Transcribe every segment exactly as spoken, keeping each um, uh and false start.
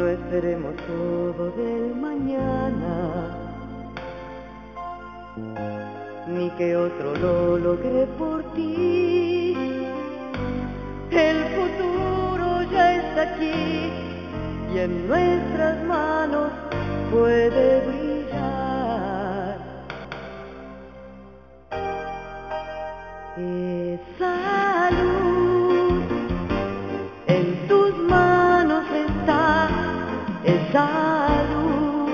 No esperemos todo del mañana, ni que otro lo logre por ti. El futuro ya está aquí y en nuestras manos puede brillar. Esa luz en tus manos está, esa luz.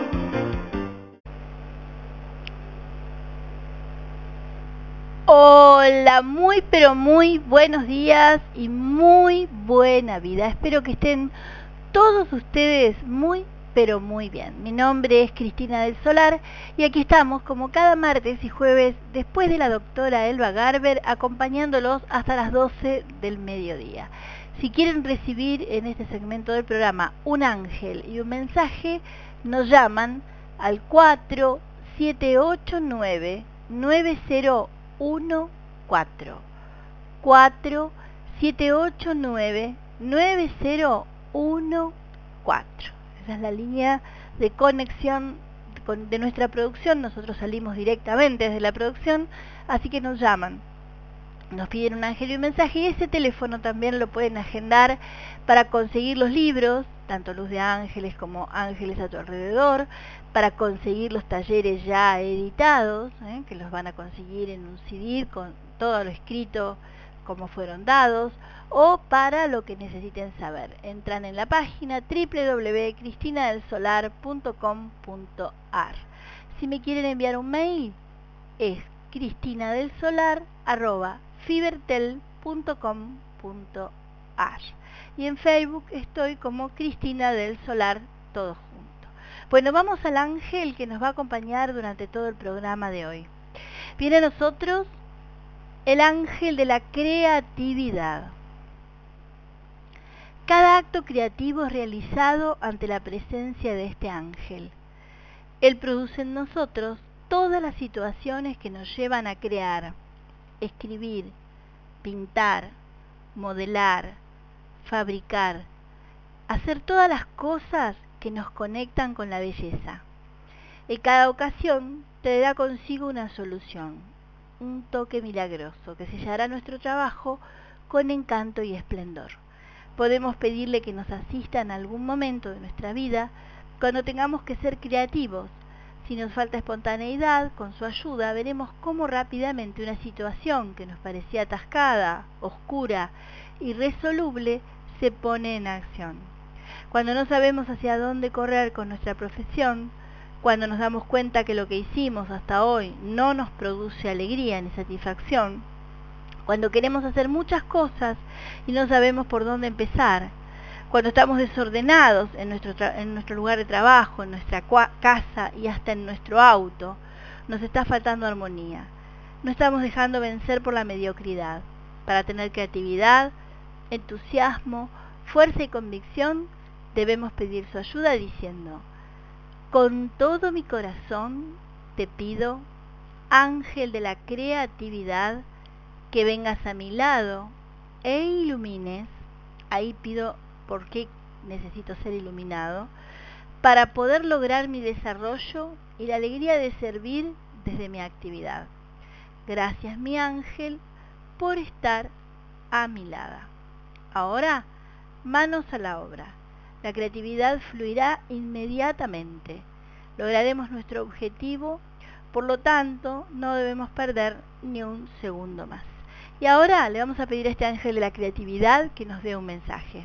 Hola, muy pero muy buenos días y muy buena vida. Espero que estén todos ustedes muy pero muy bien. Mi nombre es Cristina del Solar y aquí estamos como cada martes y jueves después de la doctora Elba Garber acompañándolos hasta las doce del mediodía. Si quieren recibir en este segmento del programa un ángel y un mensaje, nos llaman al cuatro siete ocho nueve nueve cero uno cuatro cuatro siete ocho nueve nueve cero uno cuatro. Esa es la línea de conexión de nuestra producción. Nosotros salimos directamente desde la producción, así que nos llaman, nos piden un ángel y un mensaje, y ese teléfono también lo pueden agendar para conseguir los libros, tanto Luz de Ángeles como Ángeles a tu alrededor, para conseguir los talleres ya editados, ¿eh? que los van a conseguir en un C D con todo lo escrito como fueron dados, o para lo que necesiten saber. Entran en la página doble u doble u doble u punto cristina del solar punto com punto a r. Si me quieren enviar un mail, es cristinadelsolar arroba fibertel punto com punto a r, y en Facebook estoy como Cristina del Solar, todo junto. Bueno, vamos al ángel que nos va a acompañar durante todo el programa de hoy. Viene a nosotros el ángel de la creatividad. Cada acto creativo es realizado ante la presencia de este ángel. Él produce en nosotros todas las situaciones que nos llevan a crear, escribir, pintar, modelar, fabricar, hacer todas las cosas que nos conectan con la belleza. En cada ocasión traerá consigo una solución, un toque milagroso que sellará nuestro trabajo con encanto y esplendor. Podemos pedirle que nos asista en algún momento de nuestra vida cuando tengamos que ser creativos. Si nos falta espontaneidad, con su ayuda veremos cómo rápidamente una situación que nos parecía atascada, oscura, irresoluble, se pone en acción. Cuando no sabemos hacia dónde correr con nuestra profesión, cuando nos damos cuenta que lo que hicimos hasta hoy no nos produce alegría ni satisfacción, cuando queremos hacer muchas cosas y no sabemos por dónde empezar, cuando estamos desordenados en nuestro, en nuestro lugar de trabajo, en nuestra casa y hasta en nuestro auto, nos está faltando armonía. No estamos dejando vencer por la mediocridad. Para tener creatividad, entusiasmo, fuerza y convicción, debemos pedir su ayuda diciendo: con todo mi corazón te pido, ángel de la creatividad, que vengas a mi lado e ilumines. Ahí pido por qué necesito ser iluminado, para poder lograr mi desarrollo y la alegría de servir desde mi actividad. Gracias, mi ángel, por estar a mi lado. Ahora, manos a la obra. La creatividad fluirá inmediatamente. Lograremos nuestro objetivo, por lo tanto, no debemos perder ni un segundo más. Y ahora le vamos a pedir a este ángel de la creatividad que nos dé un mensaje.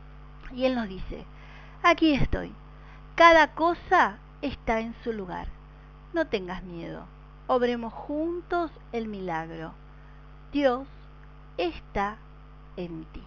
Y él nos dice: aquí estoy. Cada cosa está en su lugar. No tengas miedo. Obremos juntos el milagro. Dios está en ti.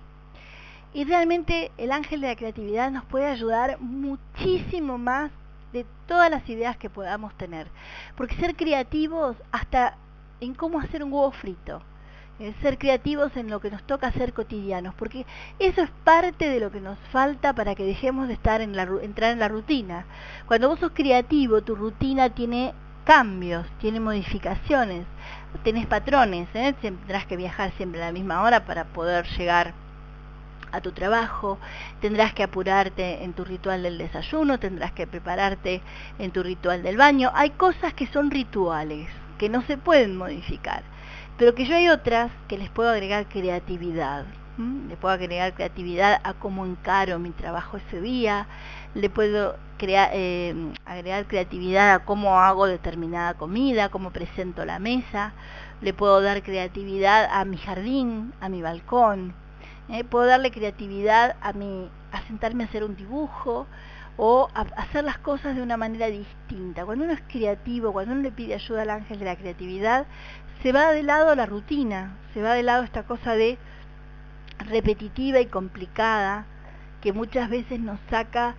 Y realmente el ángel de la creatividad nos puede ayudar muchísimo más de todas las ideas que podamos tener. Porque ser creativos hasta en cómo hacer un huevo frito, eh, ser creativos en lo que nos toca hacer cotidianos, porque eso es parte de lo que nos falta para que dejemos de estar en la, entrar en la rutina. Cuando vos sos creativo, tu rutina tiene cambios, tiene modificaciones, tenés patrones, ¿eh? Tendrás que viajar siempre a la misma hora para poder llegar a tu trabajo, tendrás que apurarte en tu ritual del desayuno, tendrás que prepararte en tu ritual del baño. Hay cosas que son rituales, que no se pueden modificar, pero que yo hay otras que les puedo agregar creatividad. ¿Mm? Le puedo agregar creatividad a cómo encaro mi trabajo ese día, le puedo crear, eh, agregar creatividad a cómo hago determinada comida, cómo presento la mesa, le puedo dar creatividad a mi jardín, a mi balcón, eh, puedo darle creatividad a, mi, a sentarme a hacer un dibujo o a hacer las cosas de una manera distinta. Cuando uno es creativo, cuando uno le pide ayuda al ángel de la creatividad, se va de lado la rutina, se va de lado esta cosa de repetitiva y complicada que muchas veces nos saca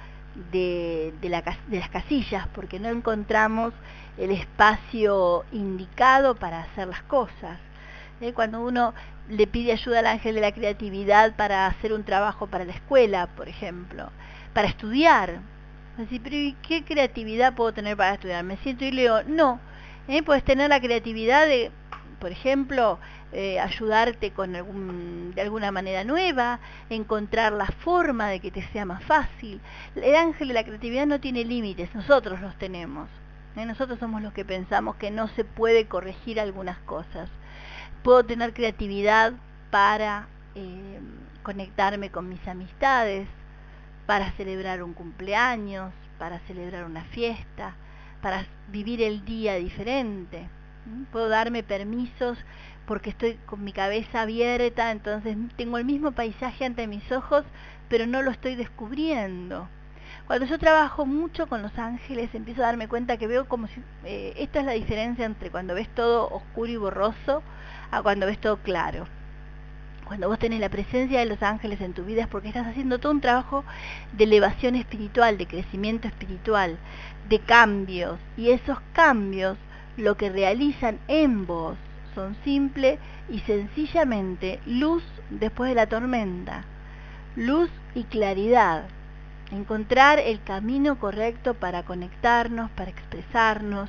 de, de, la, de las casillas, porque no encontramos el espacio indicado para hacer las cosas. ¿Eh? Cuando uno le pide ayuda al ángel de la creatividad para hacer un trabajo para la escuela, por ejemplo, para estudiar, así, pero ¿y qué creatividad puedo tener para estudiar? ¿Me siento y leo? No. ¿Eh? Puedes tener la creatividad de, por ejemplo, eh, ayudarte con algún, de alguna manera nueva, encontrar la forma de que te sea más fácil. El ángel de la creatividad no tiene límites, nosotros los tenemos. ¿Eh? Nosotros somos los que pensamos que no se puede corregir algunas cosas. Puedo tener creatividad para eh, conectarme con mis amistades, para celebrar un cumpleaños, para celebrar una fiesta, para vivir el día diferente. ¿Mm? Puedo darme permisos porque estoy con mi cabeza abierta, entonces tengo el mismo paisaje ante mis ojos, pero no lo estoy descubriendo. Cuando yo trabajo mucho con los ángeles, empiezo a darme cuenta que veo como si... Eh, esta es la diferencia entre cuando ves todo oscuro y borroso a cuando ves todo claro. Cuando vos tenés la presencia de los ángeles en tu vida es porque estás haciendo todo un trabajo de elevación espiritual, de crecimiento espiritual, de cambios. Y esos cambios lo que realizan en vos son simple y sencillamente luz después de la tormenta, luz y claridad. Encontrar el camino correcto para conectarnos, para expresarnos,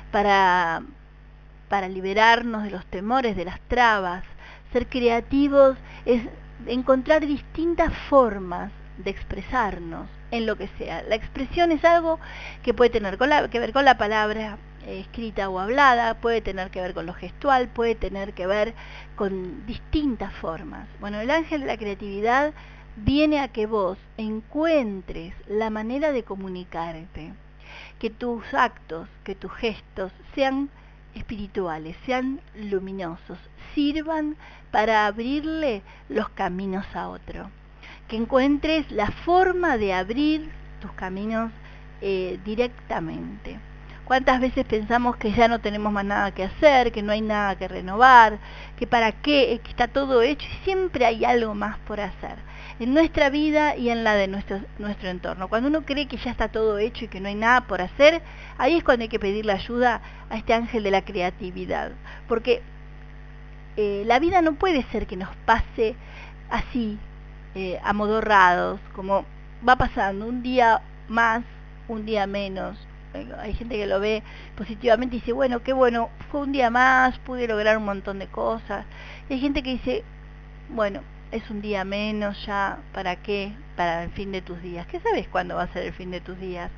para, para liberarnos de los temores, de las trabas. Ser creativos es encontrar distintas formas de expresarnos en lo que sea. La expresión es algo que puede tener con la, que ver con la palabra eh, escrita o hablada, puede tener que ver con lo gestual, puede tener que ver con distintas formas. Bueno, el ángel de la creatividad viene a que vos encuentres la manera de comunicarte, que tus actos, que tus gestos sean espirituales, sean luminosos, sirvan para abrirle los caminos a otro, que encuentres la forma de abrir tus caminos eh, directamente. ¿Cuántas veces pensamos que ya no tenemos más nada que hacer, que no hay nada que renovar, que para qué, que está todo hecho y siempre hay algo más por hacer? En nuestra vida y en la de nuestro, nuestro entorno. Cuando uno cree que ya está todo hecho y que no hay nada por hacer, ahí es cuando hay que pedirle ayuda a este ángel de la creatividad. Porque eh, la vida no puede ser que nos pase así, eh, amodorrados, como va pasando un día más, un día menos. Hay gente que lo ve positivamente y dice, bueno, qué bueno, fue un día más, pude lograr un montón de cosas. Y hay gente que dice, bueno, es un día menos ya, ¿para qué? Para el fin de tus días. ¿Qué sabes cuándo va a ser el fin de tus días?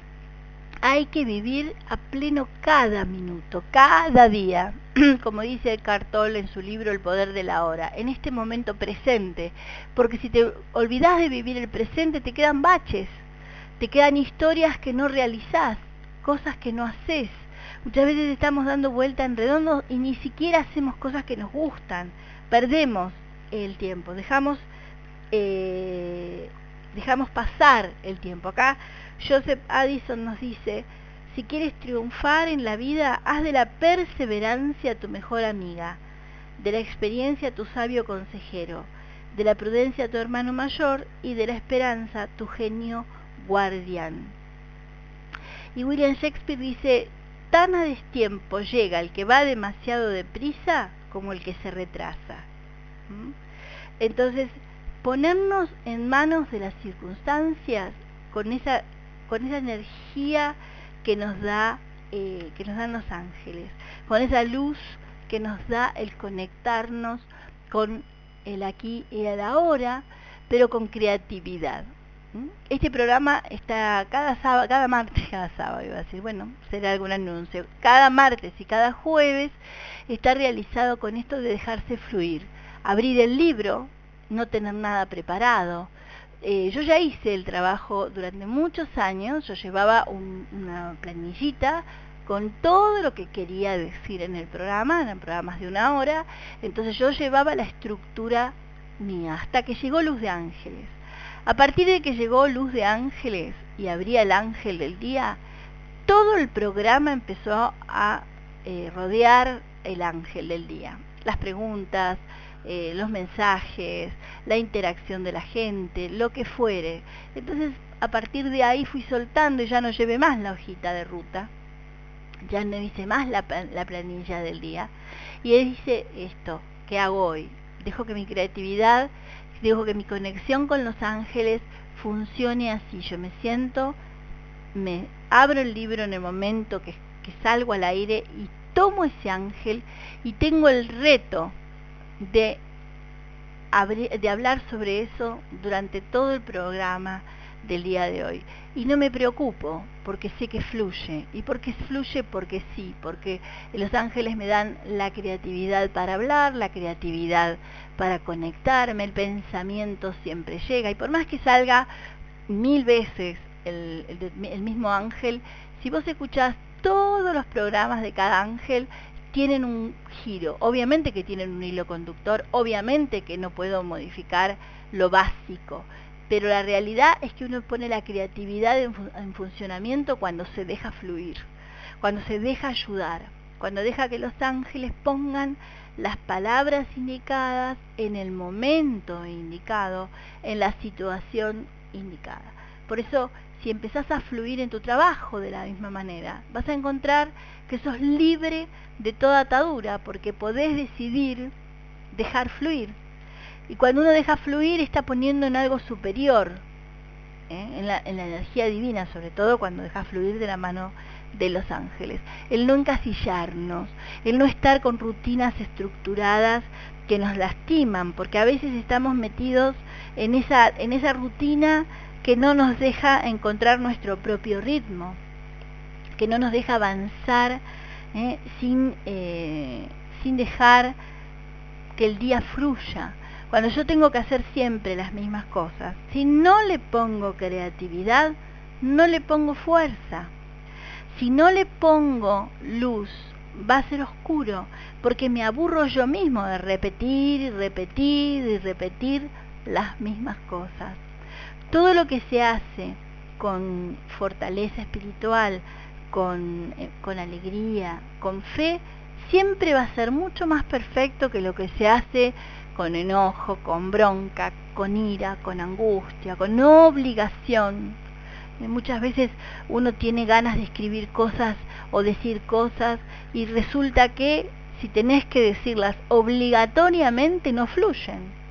Hay que vivir a pleno cada minuto, cada día, como dice Eckhart Tolle en su libro El poder de la hora, en este momento presente, porque si te olvidás de vivir el presente te quedan baches, te quedan historias que no realizás, cosas que no haces. Muchas veces estamos dando vuelta en redondo y ni siquiera hacemos cosas que nos gustan, perdemos el tiempo, dejamos eh, dejamos pasar el tiempo. Acá Joseph Addison nos dice, si quieres triunfar en la vida, haz de la perseverancia tu mejor amiga, de la experiencia tu sabio consejero, de la prudencia tu hermano mayor y de la esperanza tu genio guardián. Y William Shakespeare dice, tan a destiempo llega el que va demasiado deprisa como el que se retrasa. ¿Mm? Entonces, ponernos en manos de las circunstancias con esa, con esa energía que nos da, eh, que nos dan los ángeles, con esa luz que nos da el conectarnos con el aquí y el ahora, pero con creatividad. Este programa está cada sábado, cada martes, cada sábado iba a decir, bueno, será algún anuncio, cada martes y cada jueves está realizado con esto de dejarse fluir, abrir el libro, no tener nada preparado. Eh, yo ya hice el trabajo durante muchos años, yo llevaba un, una planillita con todo lo que quería decir en el programa, eran programas de una hora, entonces yo llevaba la estructura mía, hasta que llegó Luz de Ángeles. A partir de que llegó Luz de Ángeles y abría el ángel del día, todo el programa empezó a eh, rodear el ángel del día. Las preguntas, eh, los mensajes, la interacción de la gente, lo que fuere. Entonces, a partir de ahí fui soltando y ya no llevé más la hojita de ruta, ya no hice más la, la planilla del día. Y él dice esto, ¿qué hago hoy? Dejo que mi creatividad, dejo que mi conexión con los ángeles funcione así. Yo me siento, me abro el libro en el momento que, que salgo al aire y tomo ese ángel y tengo el reto de, de hablar sobre eso durante todo el programa del día de hoy. Y no me preocupo, porque sé que fluye. ¿Y porque fluye? Porque sí, porque los ángeles me dan la creatividad para hablar, la creatividad para conectarme, el pensamiento siempre llega. Y por más que salga mil veces el, el, el mismo ángel, si vos escuchás todos los programas de cada ángel, tienen un giro, obviamente que tienen un hilo conductor, obviamente que no puedo modificar lo básico, pero la realidad es que uno pone la creatividad en, fun en funcionamiento cuando se deja fluir, cuando se deja ayudar, cuando deja que los ángeles pongan las palabras indicadas en el momento indicado, en la situación indicada. Por eso, si empezás a fluir en tu trabajo de la misma manera, vas a encontrar que sos libre de toda atadura, porque podés decidir dejar fluir. Y cuando uno deja fluir, está poniendo en algo superior, ¿eh? en, la, en la energía divina, sobre todo cuando deja fluir de la mano de los ángeles. El no encasillarnos, el no estar con rutinas estructuradas que nos lastiman, porque a veces estamos metidos en esa, en esa rutina que no nos deja encontrar nuestro propio ritmo, que no nos deja avanzar ¿eh? sin, eh, sin dejar que el día fluya. Cuando yo tengo que hacer siempre las mismas cosas, si no le pongo creatividad, no le pongo fuerza. Si no le pongo luz, va a ser oscuro, porque me aburro yo mismo de repetir y repetir y repetir las mismas cosas. Todo lo que se hace con fortaleza espiritual, con, eh, con alegría, con fe, siempre va a ser mucho más perfecto que lo que se hace con enojo, con bronca, con ira, con angustia, con obligación. Y muchas veces uno tiene ganas de escribir cosas o decir cosas y resulta que si tenés que decirlas obligatoriamente no fluyen.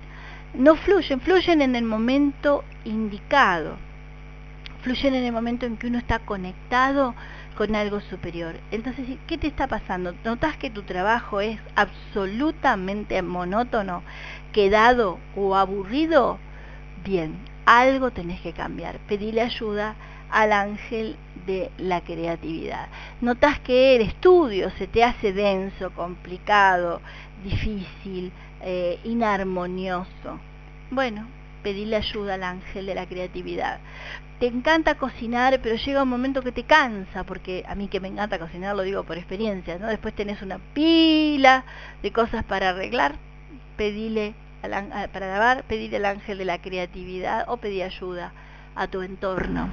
No fluyen, fluyen en el momento indicado, fluyen en el momento en que uno está conectado con algo superior. Entonces, ¿qué te está pasando? ¿Notas que tu trabajo es absolutamente monótono, quedado o aburrido? Bien, algo tenés que cambiar. Pedirle ayuda al ángel de la creatividad. Notas que el estudio se te hace denso, complicado, difícil, eh, inarmonioso. Bueno, pedirle ayuda al ángel de la creatividad. Te encanta cocinar, pero llega un momento que te cansa, porque a mí que me encanta cocinar, lo digo por experiencia, ¿no? Después tenés una pila de cosas para arreglar, pedile al, para lavar, pedirle al ángel de la creatividad o pedir ayuda a tu entorno.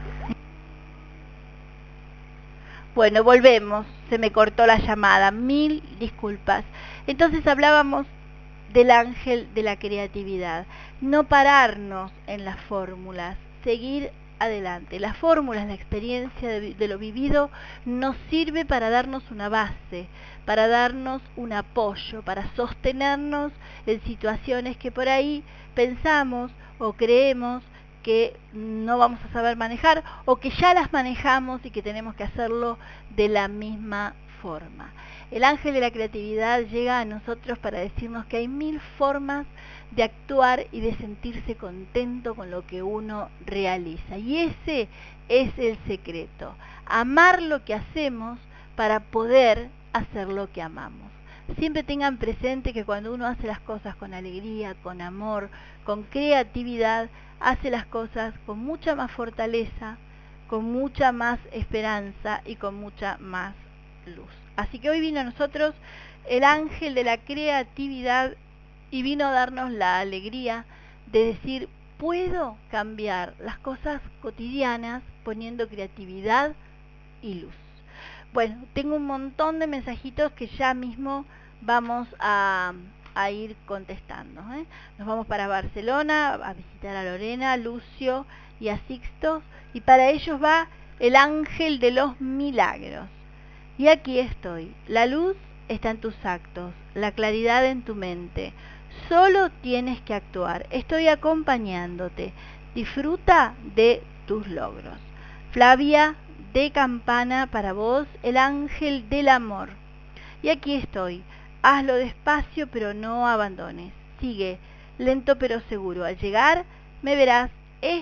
Bueno, volvemos, se me cortó la llamada, mil disculpas. Entonces hablábamos del ángel de la creatividad, no pararnos en las fórmulas, seguir adelante. Las fórmulas, la experiencia de, de lo vivido nos sirve para darnos una base, para darnos un apoyo, para sostenernos en situaciones que por ahí pensamos o creemos que no vamos a saber manejar o que ya las manejamos y que tenemos que hacerlo de la misma forma. El ángel de la creatividad llega a nosotros para decirnos que hay mil formas de actuar y de sentirse contento con lo que uno realiza. Y ese es el secreto, amar lo que hacemos para poder hacer lo que amamos. Siempre tengan presente que cuando uno hace las cosas con alegría, con amor, con creatividad, hace las cosas con mucha más fortaleza, con mucha más esperanza y con mucha más luz. Así que hoy vino a nosotros el ángel de la creatividad y vino a darnos la alegría de decir, puedo cambiar las cosas cotidianas poniendo creatividad y luz. Bueno, tengo un montón de mensajitos que ya mismo vamos a, a ir contestando, ¿eh? Nos vamos para Barcelona a visitar a Lorena, Lucio y a Sixto, y para ellos va el ángel de los milagros. Y aquí estoy, la luz está en tus actos, la claridad en tu mente. Solo tienes que actuar. Estoy acompañándote. Disfruta de tus logros. Flavia de Campana, para vos, el ángel del amor. Y aquí estoy. Hazlo despacio, pero no abandones. Sigue, lento pero seguro. Al llegar, me verás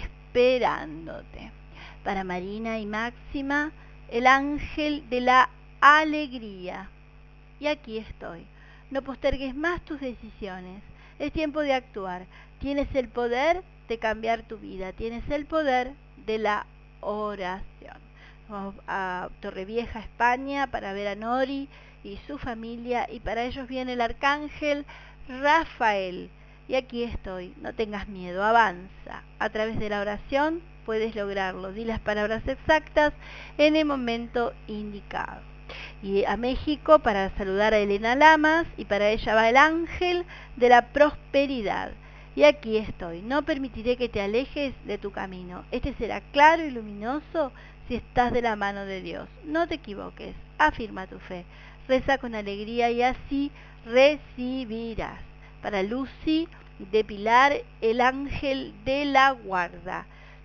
esperándote. Para Marina y Máxima, el ángel de la alegría. Y aquí estoy. No postergues más tus decisiones. Es tiempo de actuar. Tienes el poder de cambiar tu vida. Tienes el poder de la oración. Vamos a Torrevieja, España, para ver a Nori y su familia. Y para ellos viene el arcángel Rafael. Y aquí estoy. No tengas miedo. Avanza. A través de la oración puedes lograrlo. Di las palabras exactas en el momento indicado. Y a México para saludar a Elena Lamas, y para ella va el ángel de la prosperidad. Y aquí estoy, no permitiré que te alejes de tu camino. Este será claro y luminoso si estás de la mano de Dios. No te equivoques, afirma tu fe, reza con alegría y así recibirás. Para Lucy de Pilar, el ángel de la guarda.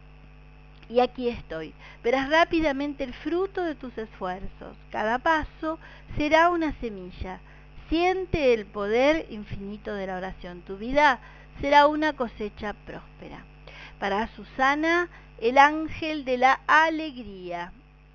Y aquí estoy. Verás rápidamente el fruto de tus esfuerzos. Cada paso será una semilla. Siente el poder infinito de la oración. Tu vida será una cosecha próspera. Para Susana, el ángel de la alegría.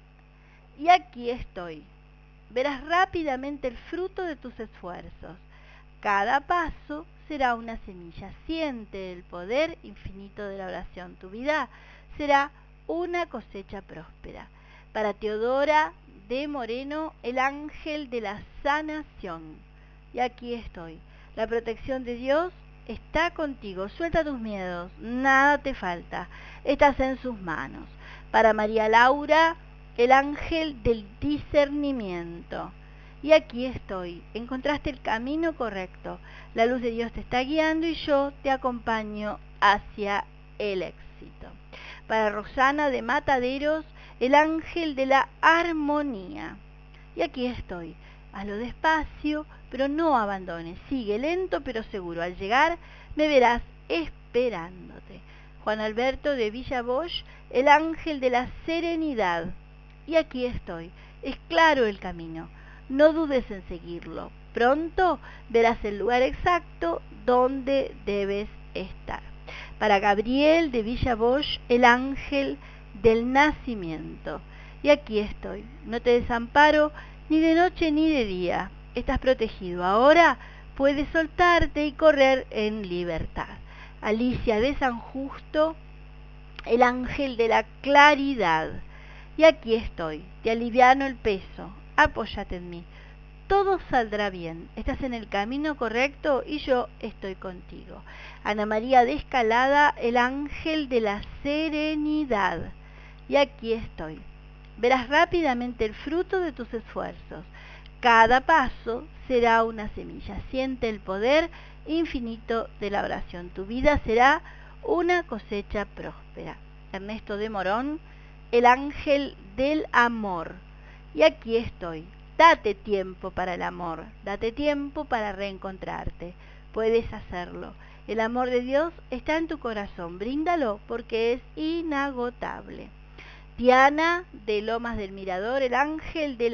Y aquí estoy. Verás rápidamente el fruto de tus esfuerzos. Cada paso será una semilla. Siente el poder infinito de la oración. Tu vida será una cosecha próspera. Para Teodora de Moreno, el ángel de la sanación. Y aquí estoy. La protección de Dios está contigo. Suelta tus miedos. Nada te falta. Estás en sus manos. Para María Laura, el ángel del discernimiento. Y aquí estoy. Encontraste el camino correcto. La luz de Dios te está guiando y yo te acompaño hacia el éxito. Para Rosana de Mataderos, el ángel de la armonía. Y aquí estoy. Hazlo despacio, pero no abandones. Sigue lento pero seguro. Al llegar, me verás esperándote. Juan Alberto de Villa Bosch, el ángel de la serenidad. Y aquí estoy. Es claro el camino. No dudes en seguirlo. Pronto verás el lugar exacto donde debes estar. Para Gabriel de Villa Bosch, el ángel del nacimiento. Y aquí estoy. No te desamparo ni de noche ni de día. Estás protegido. Ahora puedes soltarte y correr en libertad. Alicia de San Justo, el ángel de la claridad. Y aquí estoy. Te aliviano el peso. Apóyate en mí. Todo saldrá bien. Estás en el camino correcto y yo estoy contigo. Ana María de Escalada, el ángel de la serenidad. Y aquí estoy. Verás rápidamente el fruto de tus esfuerzos. Cada paso será una semilla. Siente el poder infinito de la oración. Tu vida será una cosecha próspera. Ernesto de Morón, el ángel del amor. Y aquí estoy. Date tiempo para el amor. Date tiempo para reencontrarte. Puedes hacerlo. El amor de Dios está en tu corazón. Bríndalo porque es inagotable. Diana de Lomas del Mirador, el ángel de la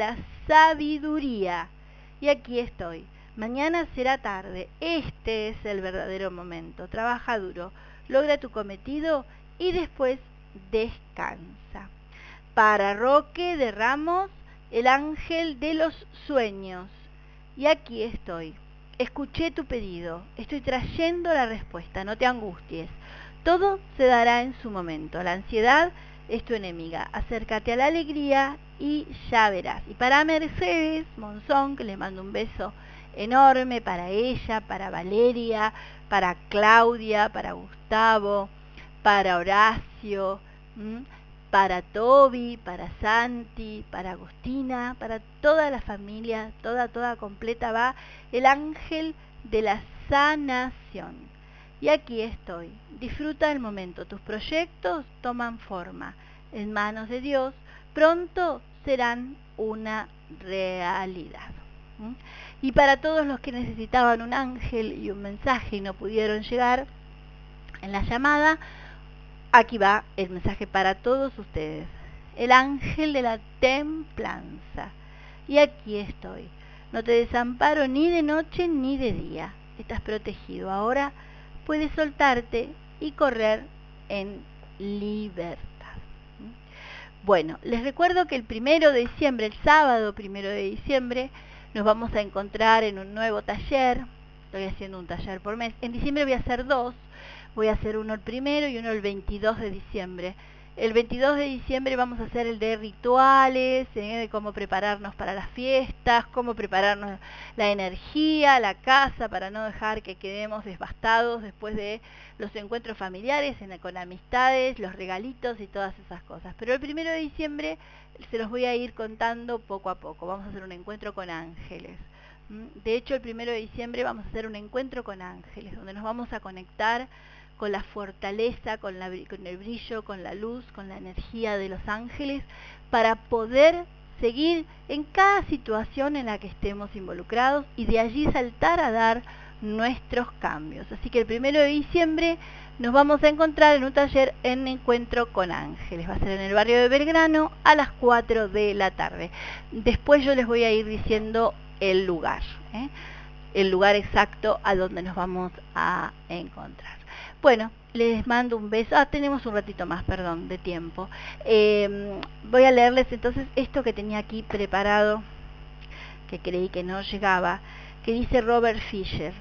sabiduría. Y aquí estoy. Mañana será tarde. Este es el verdadero momento. Trabaja duro, logra tu cometido y después descansa. Para Roque de Ramos, el ángel de los sueños. Y aquí estoy. Escuché tu pedido. Estoy trayendo la respuesta. No te angusties. Todo se dará en su momento. La ansiedad es tu enemiga. Acércate a la alegría y ya verás. Y para Mercedes Monzón, que le mando un beso enorme para ella, para Valeria, para Claudia, para Gustavo, para Horacio, ¿m? para Toby, para Santi, para Agustina, para toda la familia, toda, toda completa va el ángel de la sanación. Y aquí estoy. Disfruta del momento. Tus proyectos toman forma. En manos de Dios, pronto serán una realidad. ¿Mm? Y para todos los que necesitaban un ángel y un mensaje y no pudieron llegar en la llamada, aquí va el mensaje para todos ustedes. El ángel de la templanza. Y aquí estoy. No te desamparo ni de noche ni de día. Estás protegido. Ahora puedes soltarte y correr en libertad. Bueno, les recuerdo que el primero de diciembre, el sábado primero de diciembre, nos vamos a encontrar en un nuevo taller. Estoy haciendo un taller por mes. En diciembre voy a hacer dos. Voy a hacer uno el primero y uno el veintidós de diciembre. El veintidós de diciembre vamos a hacer el de rituales, ¿eh? de cómo prepararnos para las fiestas, cómo prepararnos la energía, la casa, para no dejar que quedemos devastados después de los encuentros familiares, en, con amistades, los regalitos y todas esas cosas. Pero el primero de diciembre se los voy a ir contando poco a poco. Vamos a hacer un encuentro con ángeles. De hecho, el primero de diciembre vamos a hacer un encuentro con ángeles, donde nos vamos a conectar con la fortaleza, con, la, con el brillo, con la luz, con la energía de los ángeles, para poder seguir en cada situación en la que estemos involucrados y de allí saltar a dar nuestros cambios. Así que el primero de diciembre nos vamos a encontrar en un taller en Encuentro con Ángeles. Va a ser en el barrio de Belgrano a las cuatro de la tarde. Después yo les voy a ir diciendo el lugar, ¿eh? el lugar exacto a donde nos vamos a encontrar. Bueno, les mando un beso. Ah, tenemos un ratito más, perdón, de tiempo. Eh, voy a leerles entonces esto que tenía aquí preparado, que creí que no llegaba, que dice Robert Fisher.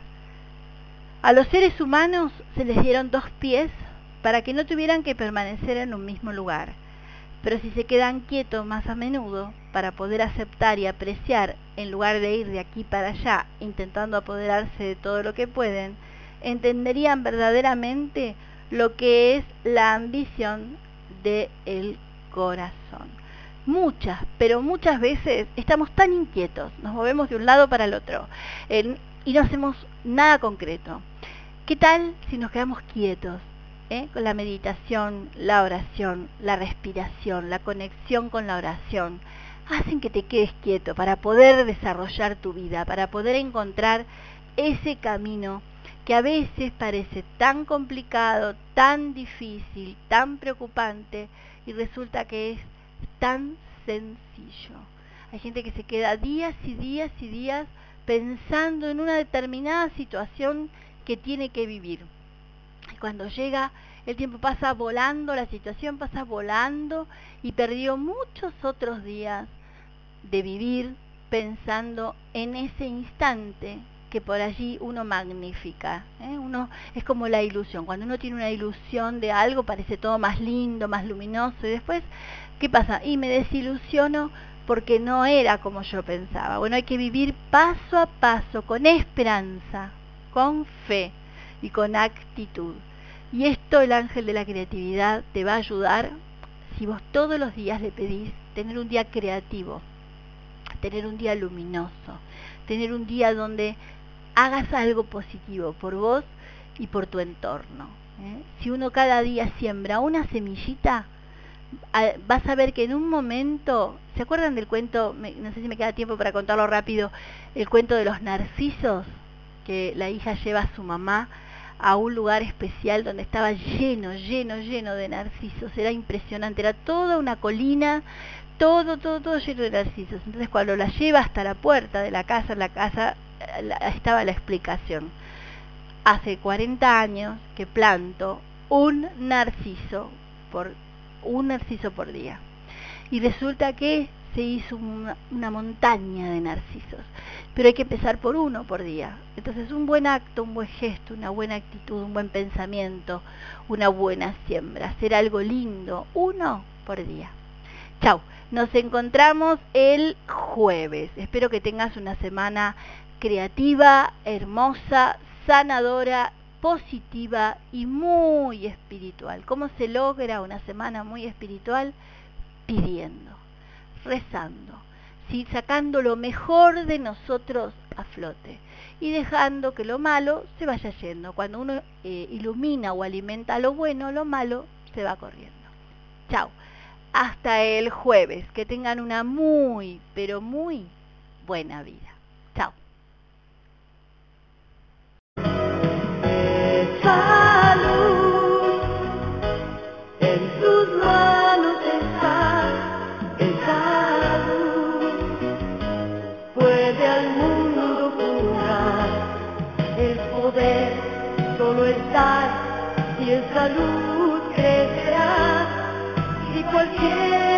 A los seres humanos se les dieron dos pies para que no tuvieran que permanecer en un mismo lugar. Pero si se quedan quietos más a menudo, para poder aceptar y apreciar, en lugar de ir de aquí para allá, intentando apoderarse de todo lo que pueden, entenderían verdaderamente lo que es la ambición del corazón. Muchas, pero muchas veces estamos tan inquietos, nos movemos de un lado para el otro eh, y no hacemos nada concreto. ¿Qué tal si nos quedamos quietos? ¿Eh? Con la meditación, la oración, la respiración, la conexión con la oración, hacen que te quedes quieto para poder desarrollar tu vida, para poder encontrar ese camino que a veces parece tan complicado, tan difícil, tan preocupante, y resulta que es tan sencillo. Hay gente que se queda días y días y días pensando en una determinada situación que tiene que vivir. Y cuando llega, el tiempo pasa volando, la situación pasa volando y perdió muchos otros días de vivir pensando en ese instante que por allí uno magnifica, ¿eh? Uno es como la ilusión. Cuando uno tiene una ilusión de algo, parece todo más lindo, más luminoso, y después, ¿qué pasa? Y me desilusiono porque no era como yo pensaba. Bueno, hay que vivir paso a paso, con esperanza, con fe y con actitud. Y esto el ángel de la creatividad te va a ayudar si vos todos los días le pedís tener un día creativo, tener un día luminoso, tener un día donde hagas algo positivo por vos y por tu entorno, ¿eh? Si uno cada día siembra una semillita, vas a ver que en un momento, ¿se acuerdan del cuento? No sé si me queda tiempo para contarlo rápido, el cuento de los narcisos, que la hija lleva a su mamá a un lugar especial donde estaba lleno, lleno, lleno de narcisos. Era impresionante, era toda una colina, todo, todo, todo lleno de narcisos. Entonces cuando la lleva hasta la puerta de la casa, en la casa la, estaba la explicación. Hace cuarenta años que planto un narciso por un narciso por día. Y resulta que se hizo una, una montaña de narcisos. Pero hay que empezar por uno por día. Entonces un buen acto, un buen gesto, una buena actitud, un buen pensamiento, una buena siembra, hacer algo lindo, uno por día. Chau, nos encontramos el jueves. Espero que tengas una semana creativa, hermosa, sanadora, positiva y muy espiritual. ¿Cómo se logra una semana muy espiritual? Pidiendo, rezando, ¿sí? Sacando lo mejor de nosotros a flote y dejando que lo malo se vaya yendo. Cuando uno eh, ilumina o alimenta lo bueno, lo malo se va corriendo. Chao, hasta el jueves. Que tengan una muy, pero muy buena vida. Chao. Salud, en tus manos está esa luz, puede al mundo curar, el poder solo está y esa luz crecerá, y cualquier